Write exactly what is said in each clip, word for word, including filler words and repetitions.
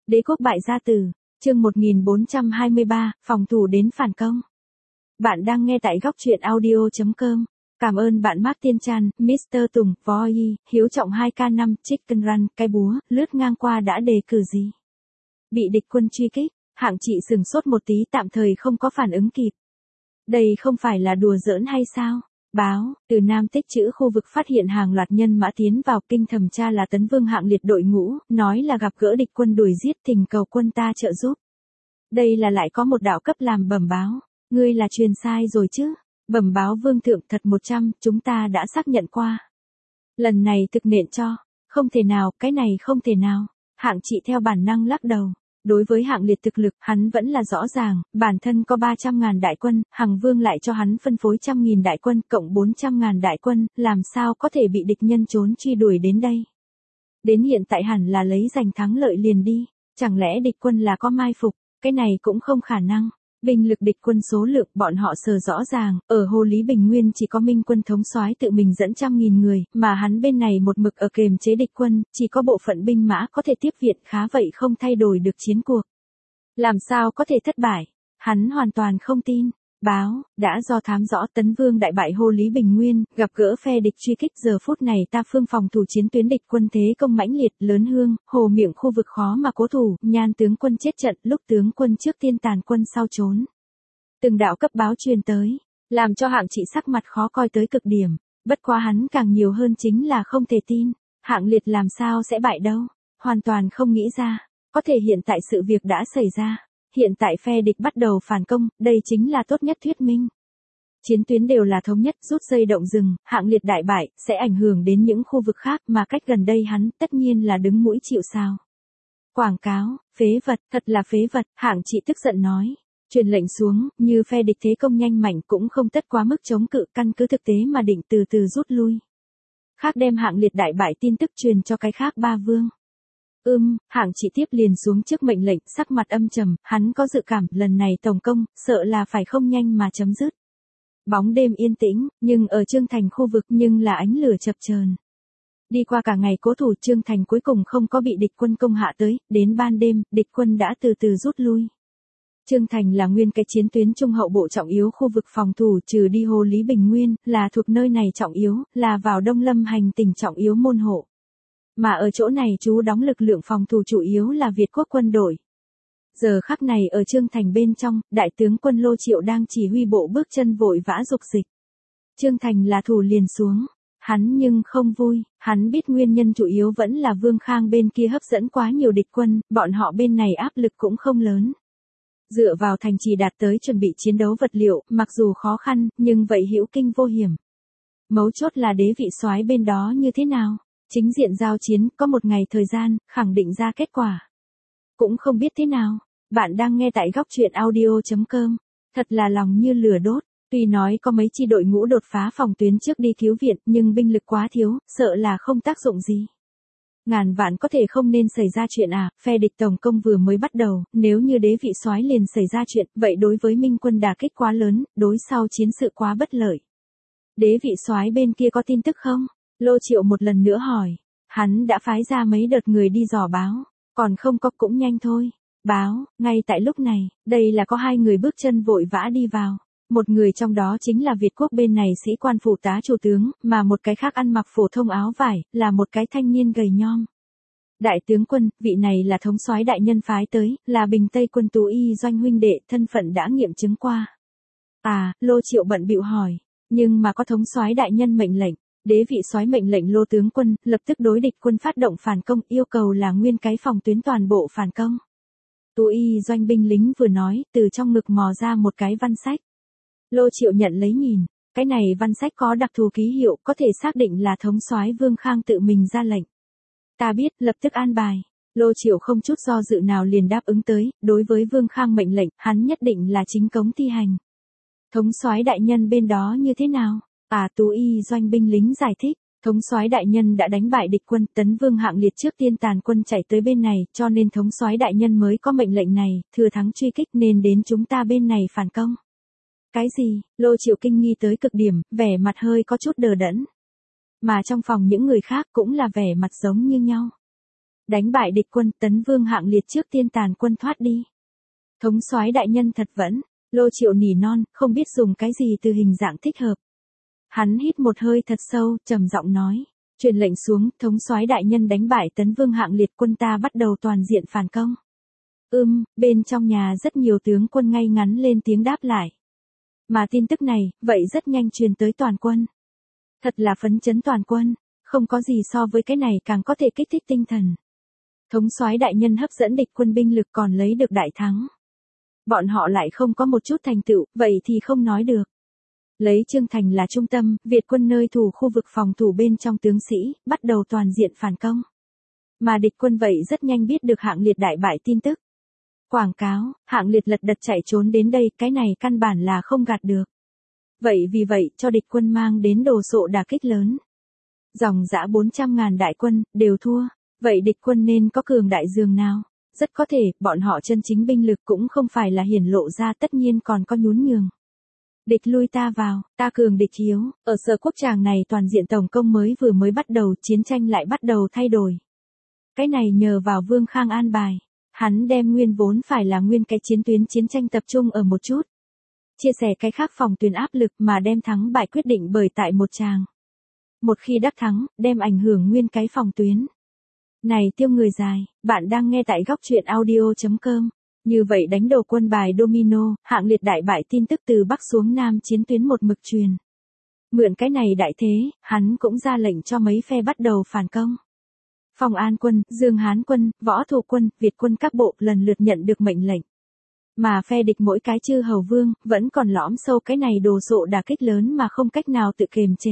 Đế quốc bại gia tử, chương một nghìn bốn trăm hai mươi ba, phòng thủ đến phản công. Bạn đang nghe tại góc truyện audio chấm com. Cảm ơn bạn Mark Tiên Chan, mít tơ Tùng, Voi, Hiếu Trọng hai K năm, Chicken Run, cái búa, lướt ngang qua đã đề cử gì. Bị địch quân truy kích, hạng chị sừng sốt một tí tạm thời không có phản ứng kịp. Đây không phải là đùa giỡn hay sao? Báo, từ Nam Tích Trữ khu vực phát hiện hàng loạt nhân mã tiến vào kinh thẩm tra là tấn vương hạng liệt đội ngũ, nói là gặp gỡ địch quân đuổi giết thỉnh cầu quân ta trợ giúp. Đây là lại có một đạo cấp làm bẩm báo, ngươi là truyền sai rồi chứ, bẩm báo vương thượng thật một trăm, chúng ta đã xác nhận qua. Lần này thực nện cho, không thể nào, cái này không thể nào, hạng chị theo bản năng lắc đầu. Đối với hạng liệt thực lực, hắn vẫn là rõ ràng, bản thân có ba trăm ngàn đại quân, Hằng Vương lại cho hắn phân phối trăm nghìn đại quân, cộng bốn trăm ngàn đại quân, làm sao có thể bị địch nhân trốn truy đuổi đến đây. Đến hiện tại hẳn là lấy giành thắng lợi liền đi, chẳng lẽ địch quân là có mai phục, cái này cũng không khả năng. Binh lực địch quân số lượng bọn họ sờ rõ ràng, ở Hồ Lý Bình Nguyên chỉ có Minh quân thống soái tự mình dẫn trăm nghìn người, mà hắn bên này một mực ở kềm chế địch quân, chỉ có bộ phận binh mã có thể tiếp viện, khá vậy không thay đổi được chiến cuộc. Làm sao có thể thất bại? Hắn hoàn toàn không tin. Báo, đã do thám rõ tấn vương đại bại Hồ Lý Bình Nguyên, gặp gỡ phe địch truy kích, giờ phút này ta phương phòng thủ chiến tuyến địch quân thế công mãnh liệt, lớn hương, hồ miệng khu vực khó mà cố thủ, Nhan tướng quân chết trận, lúc tướng quân trước tiên tàn quân sau trốn. Từng đạo cấp báo truyền tới, làm cho hạng chị sắc mặt khó coi tới cực điểm, bất quá hắn càng nhiều hơn chính là không thể tin, hạng liệt làm sao sẽ bại đâu, hoàn toàn không nghĩ ra, có thể hiện tại sự việc đã xảy ra. Hiện tại phe địch bắt đầu phản công, đây chính là tốt nhất thuyết minh. Chiến tuyến đều là thống nhất, rút dây động rừng, hạng liệt đại bại, sẽ ảnh hưởng đến những khu vực khác mà cách gần đây hắn tất nhiên là đứng mũi chịu sào. Quảng cáo, phế vật, thật là phế vật, hạng chị tức giận nói. Truyền lệnh xuống, như phe địch thế công nhanh mạnh cũng không tất quá mức chống cự, căn cứ thực tế mà định từ từ rút lui. Khác đem hạng liệt đại bại tin tức truyền cho cái khác ba vương. Ưm, hạng chị tiếp liền xuống trước mệnh lệnh, sắc mặt âm trầm, hắn có dự cảm, lần này tổng công, sợ là phải không nhanh mà chấm dứt. Bóng đêm yên tĩnh, nhưng ở Trương Thành khu vực nhưng là ánh lửa chập chờn. Đi qua cả ngày cố thủ, Trương Thành cuối cùng không có bị địch quân công hạ tới, đến ban đêm, địch quân đã từ từ rút lui. Trương Thành là nguyên cái chiến tuyến trung hậu bộ trọng yếu khu vực phòng thủ, trừ đi Hồ Lý Bình Nguyên, là thuộc nơi này trọng yếu, là vào Đông Lâm hành tỉnh trọng yếu môn hộ. Mà ở chỗ này trú đóng lực lượng phòng thủ chủ yếu là Việt quốc quân đội. Giờ khắc này ở Trương Thành bên trong, đại tướng quân Lô Triệu đang chỉ huy bộ bước chân vội vã dục dịch. Trương Thành là thủ liền xuống. Hắn nhưng không vui, hắn biết nguyên nhân chủ yếu vẫn là Vương Khang bên kia hấp dẫn quá nhiều địch quân, bọn họ bên này áp lực cũng không lớn. Dựa vào thành trì đạt tới chuẩn bị chiến đấu vật liệu, mặc dù khó khăn, nhưng vậy hữu kinh vô hiểm. Mấu chốt là đế vị soái bên đó như thế nào? Chính diện giao chiến, có một ngày thời gian, khẳng định ra kết quả. Cũng không biết thế nào, bạn đang nghe tại góc truyện audio chấm com, thật là lòng như lửa đốt, tuy nói có mấy chi đội ngũ đột phá phòng tuyến trước đi cứu viện, nhưng binh lực quá thiếu, sợ là không tác dụng gì. Ngàn vạn có thể không nên xảy ra chuyện à, phe địch tổng công vừa mới bắt đầu, nếu như đế vị soái liền xảy ra chuyện, vậy đối với Minh quân đả kích quá lớn, đối sau chiến sự quá bất lợi. Đế vị soái bên kia có tin tức không? Lô Triệu một lần nữa hỏi, hắn đã phái ra mấy đợt người đi dò báo, còn không có cũng nhanh thôi. Báo, ngay tại lúc này, đây là có hai người bước chân vội vã đi vào. Một người trong đó chính là Việt quốc bên này sĩ quan phụ tá chủ tướng, mà một cái khác ăn mặc phổ thông áo vải, là một cái thanh niên gầy nhom. Đại tướng quân, vị này là thống soái đại nhân phái tới, là Bình Tây quân Tú Y Doanh huynh đệ, thân phận đã nghiệm chứng qua. À, Lô Triệu bận bịu hỏi, nhưng mà có thống soái đại nhân mệnh lệnh. Đế vị soái mệnh lệnh Lô tướng quân, lập tức đối địch quân phát động phản công, yêu cầu là nguyên cái phòng tuyến toàn bộ phản công. Tú Y Doanh binh lính vừa nói, từ trong ngực mò ra một cái văn sách. Lô Triệu nhận lấy nhìn, cái này văn sách có đặc thù ký hiệu, có thể xác định là thống soái Vương Khang tự mình ra lệnh. Ta biết, lập tức an bài. Lô Triệu không chút do dự nào liền đáp ứng tới, đối với Vương Khang mệnh lệnh, hắn nhất định là chính cống thi hành. Thống soái đại nhân bên đó như thế nào? À, Tú Y Doanh binh lính giải thích, thống soái đại nhân đã đánh bại địch quân, tấn vương hạng liệt trước tiên tàn quân chạy tới bên này, cho nên thống soái đại nhân mới có mệnh lệnh này, thừa thắng truy kích nên đến chúng ta bên này phản công. Cái gì? Lô Triệu kinh nghi tới cực điểm, vẻ mặt hơi có chút đờ đẫn. Mà trong phòng những người khác cũng là vẻ mặt giống như nhau. Đánh bại địch quân, Tấn Vương Hạng Liệt trước tiên tàn quân thoát đi. Thống soái đại nhân thật vẫn, Lô Triệu nỉ non, không biết dùng cái gì từ hình dạng thích hợp. Hắn hít một hơi thật sâu, trầm giọng nói, truyền lệnh xuống, thống soái đại nhân đánh bại Tấn Vương Hạng Liệt, quân ta bắt đầu toàn diện phản công. Ưm, bên trong nhà rất nhiều tướng quân ngay ngắn lên tiếng đáp lại. Mà tin tức này, vậy rất nhanh truyền tới toàn quân. Thật là phấn chấn toàn quân, không có gì so với cái này càng có thể kích thích tinh thần. Thống soái đại nhân hấp dẫn địch quân binh lực còn lấy được đại thắng. Bọn họ lại không có một chút thành tựu, vậy thì không nói được. Lấy Trương Thành là trung tâm, Việt quân nơi thủ khu vực phòng thủ bên trong tướng sĩ, bắt đầu toàn diện phản công. Mà địch quân vậy rất nhanh biết được Hạng Liệt đại bại tin tức. Quảng cáo, Hạng Liệt lật đật chạy trốn đến đây, cái này căn bản là không gạt được. Vậy vì vậy, cho địch quân mang đến đồ sộ đả kích lớn. Dòng dã bốn trăm ngàn đại quân, đều thua. Vậy địch quân nên có cường đại dường nào? Rất có thể, bọn họ chân chính binh lực cũng không phải là hiển lộ ra, tất nhiên còn có nhún nhường. Địch lui ta vào, ta cường địch yếu, ở Sở Quốc tràng này toàn diện tổng công mới vừa mới bắt đầu, chiến tranh lại bắt đầu thay đổi. Cái này nhờ vào Vương Khang an bài, hắn đem nguyên vốn phải là nguyên cái chiến tuyến chiến tranh tập trung ở một chút. Chia sẻ cái khác phòng tuyến áp lực mà đem thắng bại quyết định bởi tại một tràng. Một khi đắc thắng, đem ảnh hưởng nguyên cái phòng tuyến. Này tiêu người dài, bạn đang nghe tại góc truyện audio chấm com. Như vậy đánh đầu quân bài domino, Hạng Liệt đại bại tin tức từ Bắc xuống Nam chiến tuyến một mực truyền. Mượn cái này đại thế, hắn cũng ra lệnh cho mấy phe bắt đầu phản công. Phong An quân, Dương Hán quân, Võ Thổ quân, Việt quân các bộ lần lượt nhận được mệnh lệnh. Mà phe địch mỗi cái chư hầu vương, vẫn còn lõm sâu cái này đồ sộ đả kích lớn mà không cách nào tự kiềm chế.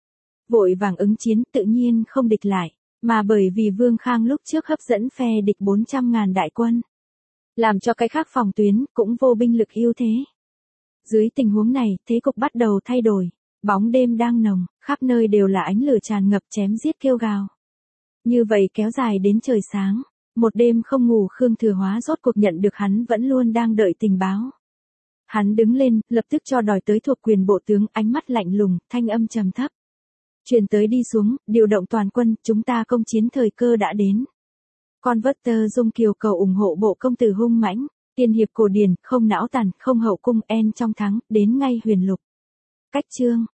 Vội vàng ứng chiến tự nhiên không địch lại, mà bởi vì Vương Khang lúc trước hấp dẫn phe địch bốn trăm ngàn đại quân. Làm cho cái khác phòng tuyến cũng vô binh lực ưu thế. Dưới tình huống này, thế cục bắt đầu thay đổi. Bóng đêm đang nồng, khắp nơi đều là ánh lửa tràn ngập chém giết kêu gào. Như vậy kéo dài đến trời sáng. Một đêm không ngủ Khương Thừa Hóa rốt cuộc nhận được hắn vẫn luôn đang đợi tình báo. Hắn đứng lên, lập tức cho đòi tới thuộc quyền bộ tướng, ánh mắt lạnh lùng, thanh âm trầm thấp. Truyền tới đi xuống, điều động toàn quân, chúng ta công chiến thời cơ đã đến. Con vất tơ dung kiều cầu ủng hộ bộ công tử hung mãnh, tiên hiệp cổ điển, không não tàn, không hậu cung en trong thắng, đến ngay huyền lục. Cách chương,